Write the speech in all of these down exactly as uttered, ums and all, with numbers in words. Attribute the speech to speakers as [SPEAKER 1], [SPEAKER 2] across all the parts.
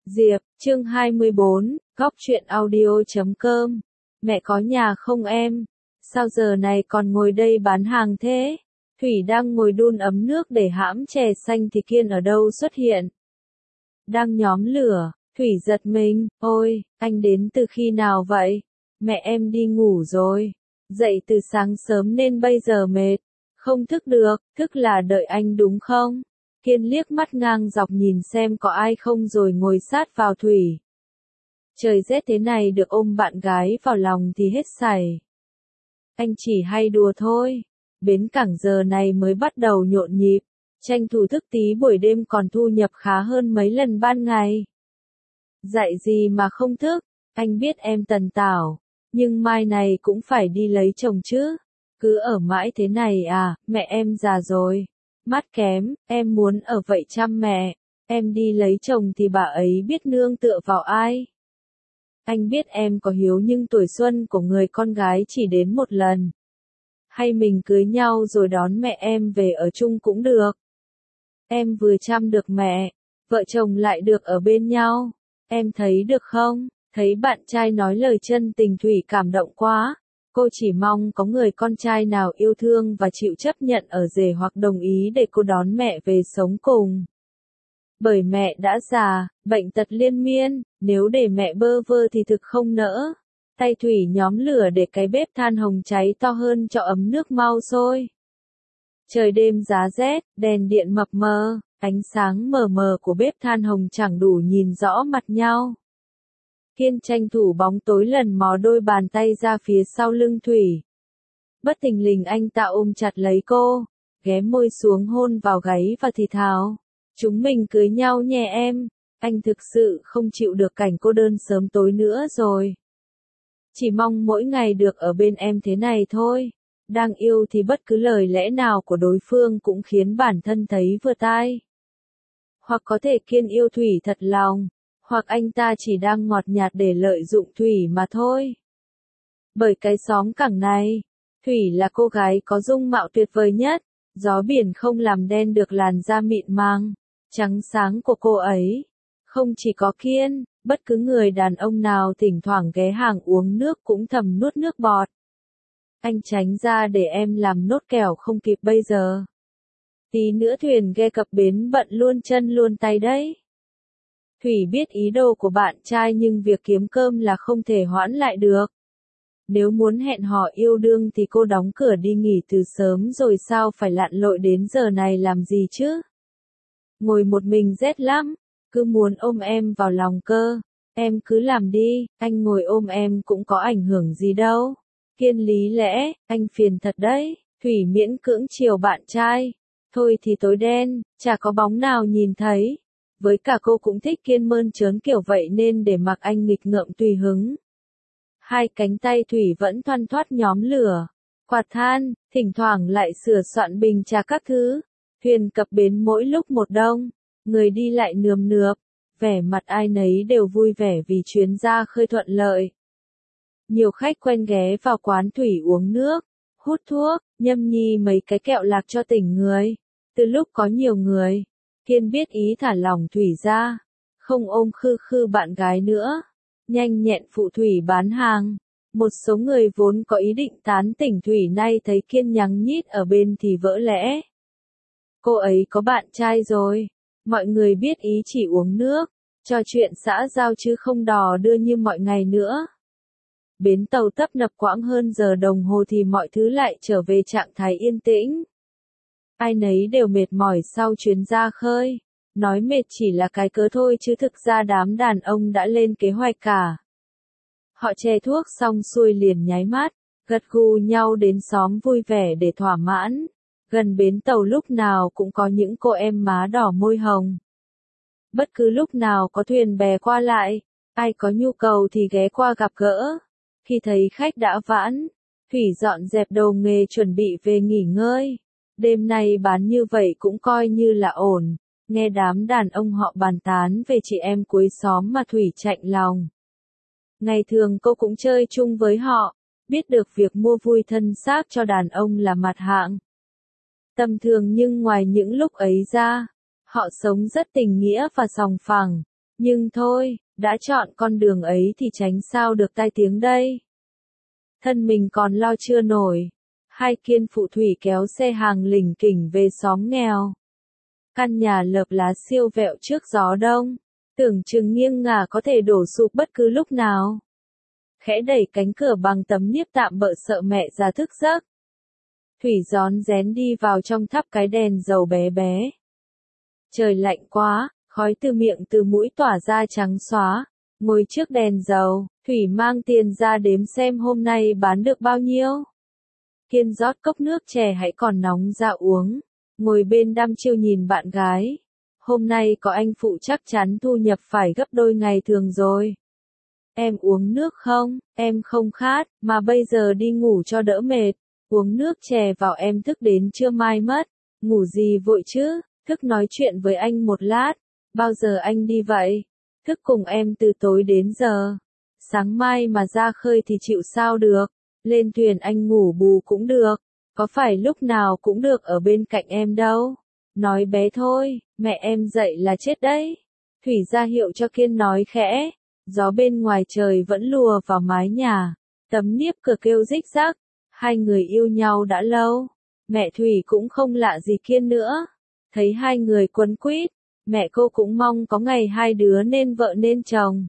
[SPEAKER 1] Diệp, chương hai mươi bốn, góc truyện audio chấm com. Mẹ có nhà không em? Sao giờ này còn ngồi đây bán hàng thế? Thủy đang ngồi đun ấm nước để hãm chè xanh thì Kiên ở đâu xuất hiện? Đang nhóm lửa, Thủy giật mình, ôi, anh đến từ khi nào vậy? Mẹ em đi ngủ rồi. Dậy từ sáng sớm nên bây giờ mệt. Không thức được, thức là đợi anh đúng không? Kiên liếc mắt ngang dọc nhìn xem có ai không rồi ngồi sát vào Thủy. Trời rét thế này được ôm bạn gái vào lòng thì hết sảy. Anh chỉ hay đùa thôi. Bến cảng giờ này mới bắt đầu nhộn nhịp. Tranh thủ thức tí buổi đêm còn thu nhập khá hơn mấy lần ban ngày. Dạy gì mà không thức, anh biết em tần tảo. Nhưng mai này cũng phải đi lấy chồng chứ. Cứ ở mãi thế này à, mẹ em già rồi. Mắt kém, em muốn ở vậy chăm mẹ. Em đi lấy chồng thì bà ấy biết nương tựa vào ai. Anh biết em có hiếu nhưng tuổi xuân của người con gái chỉ đến một lần. Hay mình cưới nhau rồi đón mẹ em về ở chung cũng được. Em vừa chăm được mẹ, vợ chồng lại được ở bên nhau. Em thấy được không? Thấy bạn trai nói lời chân tình Thủy cảm động quá. Cô chỉ mong có người con trai nào yêu thương và chịu chấp nhận ở rể hoặc đồng ý để cô đón mẹ về sống cùng. Bởi mẹ đã già, bệnh tật liên miên, nếu để mẹ bơ vơ thì thực không nỡ. Tay Thủy nhóm lửa để cái bếp than hồng cháy to hơn cho ấm nước mau sôi. Trời đêm giá rét, đèn điện mập mờ, ánh sáng mờ mờ của bếp than hồng chẳng đủ nhìn rõ mặt nhau. Kiên tranh thủ bóng tối lần mò đôi bàn tay ra phía sau lưng Thủy. Bất thình lình anh ta ôm chặt lấy cô, ghé môi xuống hôn vào gáy và thì thào. Chúng mình cưới nhau nhé em, anh thực sự không chịu được cảnh cô đơn sớm tối nữa rồi. Chỉ mong mỗi ngày được ở bên em thế này thôi. Đang yêu thì bất cứ lời lẽ nào của đối phương cũng khiến bản thân thấy vừa tai. Hoặc có thể Kiên yêu Thủy thật lòng. Hoặc anh ta chỉ đang ngọt nhạt để lợi dụng Thủy mà thôi. Bởi cái xóm cảng này, Thủy là cô gái có dung mạo tuyệt vời nhất, gió biển không làm đen được làn da mịn màng, trắng sáng của cô ấy. Không chỉ có Kiên, bất cứ người đàn ông nào thỉnh thoảng ghé hàng uống nước cũng thầm nuốt nước bọt. Anh tránh ra để em làm nốt kẻo không kịp bây giờ. Tí nữa thuyền ghe cập bến bận luôn chân luôn tay đấy. Thủy biết ý đồ của bạn trai nhưng việc kiếm cơm là không thể hoãn lại được. Nếu muốn hẹn hò yêu đương thì cô đóng cửa đi nghỉ từ sớm rồi sao phải lặn lội đến giờ này làm gì chứ? Ngồi một mình rét lắm, cứ muốn ôm em vào lòng cơ. Em cứ làm đi, anh ngồi ôm em cũng có ảnh hưởng gì đâu. Kiên lý lẽ, anh phiền thật đấy. Thủy miễn cưỡng chiều bạn trai. Thôi thì tối đen, chả có bóng nào nhìn thấy. Với cả cô cũng thích Kiên mơn trớn kiểu vậy nên để mặc anh nghịch ngợm tùy hứng. Hai cánh tay Thủy vẫn thoăn thoắt nhóm lửa, quạt than, thỉnh thoảng lại sửa soạn bình trà các thứ. Thuyền cập bến mỗi lúc một đông, người đi lại nườm nượp, vẻ mặt ai nấy đều vui vẻ vì chuyến ra khơi thuận lợi. Nhiều khách quen ghé vào quán Thủy uống nước, hút thuốc, nhâm nhi mấy cái kẹo lạc cho tỉnh người. Từ lúc có nhiều người, Kiên biết ý thả lỏng Thủy ra, không ôm khư khư bạn gái nữa, nhanh nhẹn phụ Thủy bán hàng. Một số người vốn có ý định tán tỉnh Thủy nay thấy Kiên nhắng nhít ở bên thì vỡ lẽ. Cô ấy có bạn trai rồi, mọi người biết ý chỉ uống nước, trò chuyện xã giao chứ không đò đưa như mọi ngày nữa. Bến tàu tấp nập quãng hơn giờ đồng hồ thì mọi thứ lại trở về trạng thái yên tĩnh. Ai nấy đều mệt mỏi sau chuyến ra khơi. Nói mệt chỉ là cái cớ thôi chứ thực ra đám đàn ông đã lên kế hoạch cả. Họ chè thuốc xong xuôi liền nháy mắt, gật gù nhau đến xóm vui vẻ để thỏa mãn. Gần bến tàu lúc nào cũng có những cô em má đỏ môi hồng. Bất cứ lúc nào có thuyền bè qua lại, ai có nhu cầu thì ghé qua gặp gỡ. Khi thấy khách đã vãn, Thủy dọn dẹp đồ nghề chuẩn bị về nghỉ ngơi. Đêm nay bán như vậy cũng coi như là ổn. Nghe đám đàn ông họ bàn tán về chị em cuối xóm mà Thủy chạnh lòng. Ngày thường cô cũng chơi chung với họ, biết được việc mua vui thân xác cho đàn ông là mặt hạng tầm thường nhưng ngoài những lúc ấy ra, họ sống rất tình nghĩa và sòng phẳng. Nhưng thôi, đã chọn con đường ấy thì tránh sao được tai tiếng đây. Thân mình còn lo chưa nổi. Hai kiên phụ Thủy kéo xe hàng lỉnh kỉnh về xóm nghèo. Căn nhà lợp lá siêu vẹo trước gió đông, tưởng chừng nghiêng ngả có thể đổ sụp bất cứ lúc nào. Khẽ đẩy cánh cửa bằng tấm niếp tạm bợ sợ mẹ già thức giấc. Thủy rón rén đi vào trong thắp cái đèn dầu bé bé. Trời lạnh quá, khói từ miệng từ mũi tỏa ra trắng xóa. Ngồi trước đèn dầu, Thủy mang tiền ra đếm xem hôm nay bán được bao nhiêu. Kiên rót cốc nước chè hãy còn nóng ra uống. Ngồi bên đăm chiêu nhìn bạn gái. Hôm nay có anh phụ chắc chắn thu nhập phải gấp đôi ngày thường rồi. Em uống nước không? Em không khát, mà bây giờ đi ngủ cho đỡ mệt. Uống nước chè vào em thức đến trưa mai mất. Ngủ gì vội chứ, thức nói chuyện với anh một lát. Bao giờ anh đi vậy? Thức cùng em từ tối đến giờ. Sáng mai mà ra khơi thì chịu sao được. Lên thuyền anh ngủ bù cũng được. Có phải lúc nào cũng được ở bên cạnh em đâu. Nói bé thôi, mẹ em dậy là chết đấy. Thủy ra hiệu cho Kiên nói khẽ. Gió bên ngoài trời vẫn lùa vào mái nhà. Tấm niếp cửa kêu rích rắc. Hai người yêu nhau đã lâu. Mẹ Thủy cũng không lạ gì Kiên nữa. Thấy hai người quấn quýt, mẹ cô cũng mong có ngày hai đứa nên vợ nên chồng.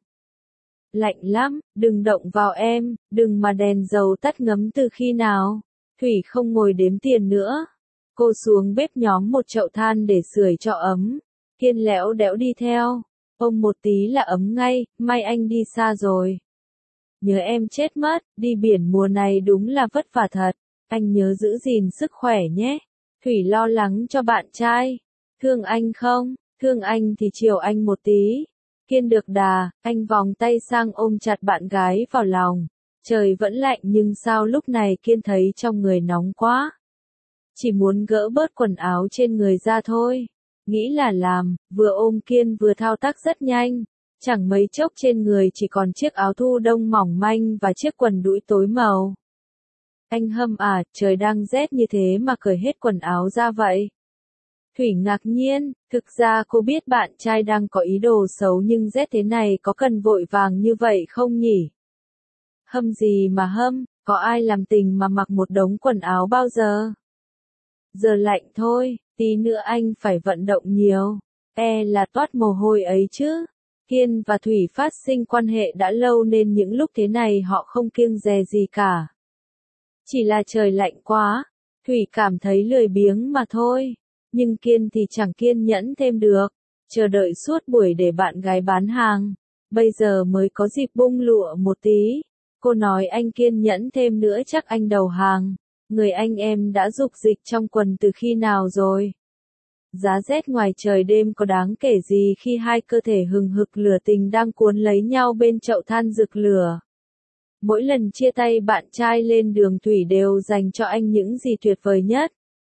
[SPEAKER 1] Lạnh lắm, đừng động vào em, đừng mà đèn dầu tắt ngấm từ khi nào. Thủy không ngồi đếm tiền nữa. Cô xuống bếp nhóm một chậu than để sưởi cho ấm. Kiên lẽo đẽo đi theo. Ôm một tí là ấm ngay, may anh đi xa rồi. Nhớ em chết mất, đi biển mùa này đúng là vất vả thật. Anh nhớ giữ gìn sức khỏe nhé. Thủy lo lắng cho bạn trai. Thương anh không? Thương anh thì chiều anh một tí. Kiên được đà, anh vòng tay sang ôm chặt bạn gái vào lòng. Trời vẫn lạnh nhưng sao lúc này Kiên thấy trong người nóng quá. Chỉ muốn gỡ bớt quần áo trên người ra thôi. Nghĩ là làm, vừa ôm Kiên vừa thao tác rất nhanh. Chẳng mấy chốc trên người chỉ còn chiếc áo thu đông mỏng manh và chiếc quần đũi tối màu. Anh hâm à, trời đang rét như thế mà cởi hết quần áo ra vậy. Thủy ngạc nhiên, thực ra cô biết bạn trai đang có ý đồ xấu nhưng rét thế này có cần vội vàng như vậy không nhỉ? Hâm gì mà hâm, có ai làm tình mà mặc một đống quần áo bao giờ? Giờ lạnh thôi, tí nữa anh phải vận động nhiều, e là toát mồ hôi ấy chứ. Kiên và Thủy phát sinh quan hệ đã lâu nên những lúc thế này họ không kiêng dè gì cả. Chỉ là trời lạnh quá, Thủy cảm thấy lười biếng mà thôi. Nhưng Kiên thì chẳng kiên nhẫn thêm được, chờ đợi suốt buổi để bạn gái bán hàng. Bây giờ mới có dịp bung lụa một tí. Cô nói anh kiên nhẫn thêm nữa chắc anh đầu hàng. Người anh em đã dục dịch trong quần từ khi nào rồi? Giá rét ngoài trời đêm có đáng kể gì khi hai cơ thể hừng hực lửa tình đang cuốn lấy nhau bên chậu than rực lửa. Mỗi lần chia tay bạn trai lên đường Thủy đều dành cho anh những gì tuyệt vời nhất.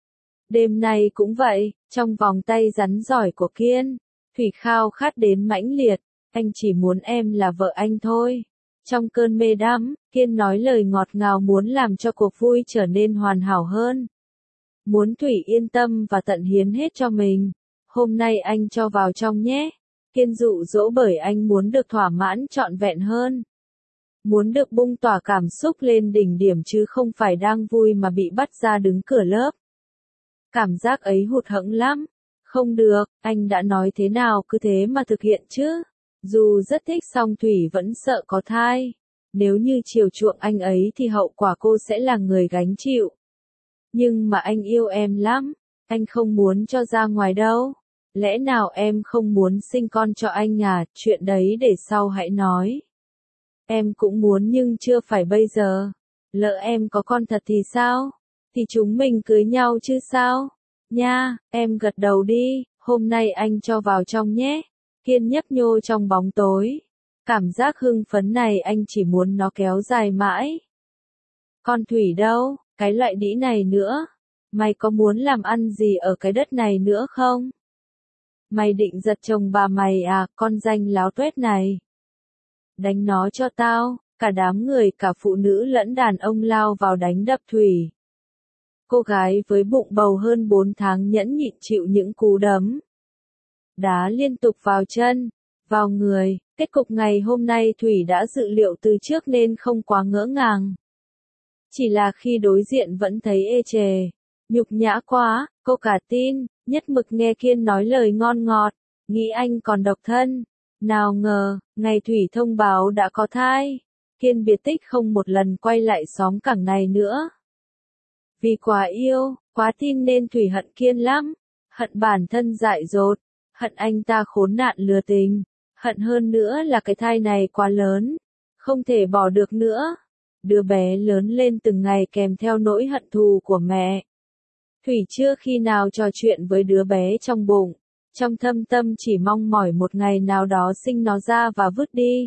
[SPEAKER 1] Đêm nay cũng vậy, trong vòng tay rắn giỏi của Kiên, Thủy khao khát đến mãnh liệt, anh chỉ muốn em là vợ anh thôi. Trong cơn mê đắm, Kiên nói lời ngọt ngào muốn làm cho cuộc vui trở nên hoàn hảo hơn. Muốn Thủy yên tâm và tận hiến hết cho mình. Hôm nay anh cho vào trong nhé. Kiên dụ dỗ bởi anh muốn được thỏa mãn trọn vẹn hơn. Muốn được bung tỏa cảm xúc lên đỉnh điểm chứ không phải đang vui mà bị bắt ra đứng cửa lớp. Cảm giác ấy hụt hẫng lắm. Không được, anh đã nói thế nào cứ thế mà thực hiện chứ. Dù rất thích song Thủy vẫn sợ có thai. Nếu như chiều chuộng anh ấy thì hậu quả cô sẽ là người gánh chịu. Nhưng mà anh yêu em lắm. Anh không muốn cho ra ngoài đâu. Lẽ nào em không muốn sinh con cho anh à? Chuyện đấy để sau hãy nói. Em cũng muốn nhưng chưa phải bây giờ. Lỡ em có con thật thì sao? Thì chúng mình cưới nhau chứ sao? Nha, em gật đầu đi, hôm nay anh cho vào trong nhé. Kiên nhấp nhô trong bóng tối. Cảm giác hưng phấn này anh chỉ muốn nó kéo dài mãi. Con Thủy đâu, cái loại đĩ này nữa. Mày có muốn làm ăn gì ở cái đất này nữa không? Mày định giật chồng bà mày à, con danh láo tuét này. Đánh nó cho tao, cả đám người cả phụ nữ lẫn đàn ông lao vào đánh đập Thủy. Cô gái với bụng bầu hơn bốn tháng nhẫn nhịn chịu những cú đấm đá liên tục vào chân, vào người. Kết cục ngày hôm nay Thủy đã dự liệu từ trước nên không quá ngỡ ngàng. Chỉ là khi đối diện vẫn thấy ê chề, nhục nhã quá, cô cả tin, nhất mực nghe Kiên nói lời ngon ngọt, nghĩ anh còn độc thân. Nào ngờ, ngày Thủy thông báo đã có thai, Kiên biệt tích không một lần quay lại xóm cảng này nữa. Vì quá yêu, quá tin nên Thủy hận Kiên lắm, hận bản thân dại dột, hận anh ta khốn nạn lừa tình, hận hơn nữa là cái thai này quá lớn, không thể bỏ được nữa. Đứa bé lớn lên từng ngày kèm theo nỗi hận thù của mẹ. Thủy chưa khi nào trò chuyện với đứa bé trong bụng, trong thâm tâm chỉ mong mỏi một ngày nào đó sinh nó ra và vứt đi.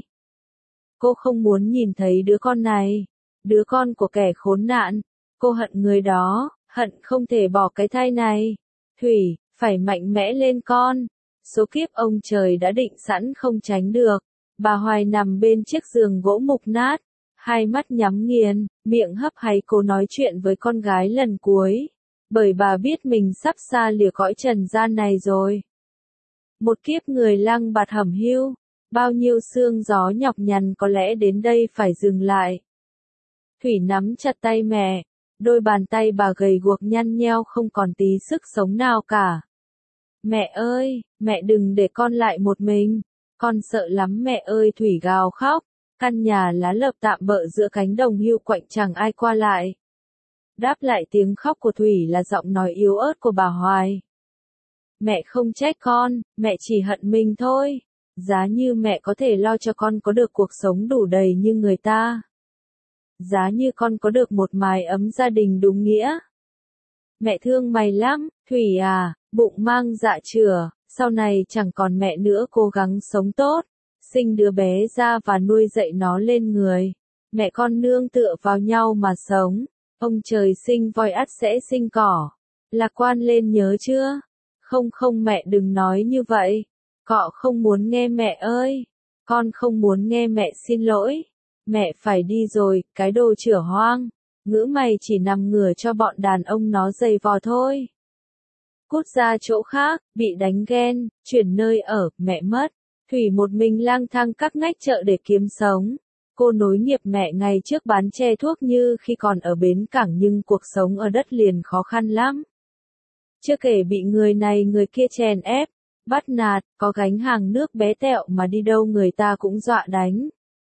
[SPEAKER 1] Cô không muốn nhìn thấy đứa con này, đứa con của kẻ khốn nạn. Cô hận người đó, hận không thể bỏ cái thai này. Thủy, phải mạnh mẽ lên con. Số kiếp ông trời đã định sẵn không tránh được. Bà Hoài nằm bên chiếc giường gỗ mục nát, hai mắt nhắm nghiền, miệng hấp háy cố nói chuyện với con gái lần cuối. Bởi bà biết mình sắp xa lìa cõi trần gian này rồi. Một kiếp người lăng bạt hẩm hiu, bao nhiêu sương gió nhọc nhằn có lẽ đến đây phải dừng lại. Thủy nắm chặt tay mẹ, đôi bàn tay bà gầy guộc nhăn nheo không còn tí sức sống nào cả. Mẹ ơi, mẹ đừng để con lại một mình, con sợ lắm mẹ ơi. Thủy gào khóc, căn nhà lá lợp tạm bợ giữa cánh đồng hiu quạnh chẳng ai qua lại. Đáp lại tiếng khóc của Thủy là giọng nói yếu ớt của bà Hoài. Mẹ không trách con, mẹ chỉ hận mình thôi. Giá như mẹ có thể lo cho con có được cuộc sống đủ đầy như người ta. Giá như con có được một mái ấm gia đình đúng nghĩa. Mẹ thương mày lắm, Thủy à, bụng mang dạ chửa, sau này chẳng còn mẹ nữa, cố gắng sống tốt, sinh đứa bé ra và nuôi dạy nó lên người. Mẹ con nương tựa vào nhau mà sống, ông trời sinh voi ắt sẽ sinh cỏ. Lạc quan lên nhớ chưa? Không không mẹ đừng nói như vậy. Cọ không muốn nghe mẹ ơi. Con không muốn nghe mẹ xin lỗi. Mẹ phải đi rồi, cái đồ chửa hoang. Ngữ mày chỉ nằm ngửa cho bọn đàn ông nó giày vò thôi. Cút ra chỗ khác, bị đánh ghen, chuyển nơi ở, mẹ mất. Thủy một mình lang thang các ngách chợ để kiếm sống. Cô nối nghiệp mẹ ngày trước bán tre thuốc như khi còn ở bến cảng, nhưng cuộc sống ở đất liền khó khăn lắm. Chưa kể bị người này người kia chèn ép, bắt nạt, có gánh hàng nước bé tẹo mà đi đâu người ta cũng dọa đánh.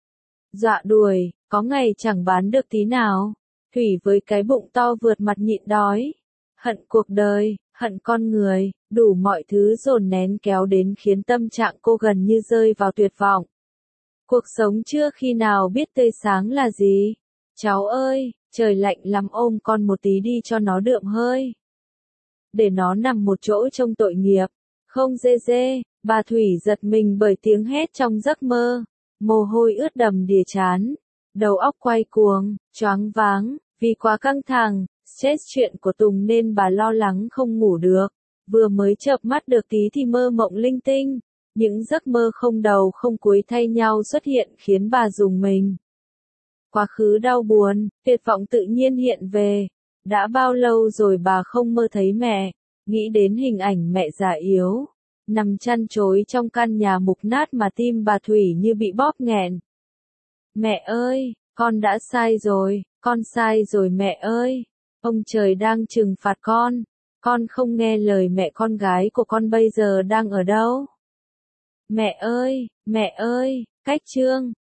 [SPEAKER 1] Dọa đuổi, có ngày chẳng bán được tí nào. Thủy với cái bụng to vượt mặt nhịn đói. Hận cuộc đời, hận con người, đủ mọi thứ dồn nén kéo đến khiến tâm trạng cô gần như rơi vào tuyệt vọng. Cuộc sống chưa khi nào biết tươi sáng là gì. Cháu ơi, trời lạnh lắm, ôm con một tí đi cho nó đượm hơi. Để nó nằm một chỗ trông tội nghiệp. Không dê dê, bà Thủy giật mình bởi tiếng hét trong giấc mơ. Mồ hôi ướt đầm đìa trán. Đầu óc quay cuồng, choáng váng, vì quá căng thẳng, stress chuyện của Tùng nên bà lo lắng không ngủ được. Vừa mới chợp mắt được tí thì mơ mộng linh tinh. Những giấc mơ không đầu không cuối thay nhau xuất hiện khiến bà rùng mình. Quá khứ đau buồn, tuyệt vọng tự nhiên hiện về. Đã bao lâu rồi bà không mơ thấy mẹ, nghĩ đến hình ảnh mẹ già yếu, nằm chăn chối trong căn nhà mục nát mà tim bà Thủy như bị bóp nghẹn. Mẹ ơi, con đã sai rồi, con sai rồi mẹ ơi. Ông trời đang trừng phạt con, con không nghe lời mẹ, con gái của con bây giờ đang ở đâu? Mẹ ơi, mẹ ơi, cách chương.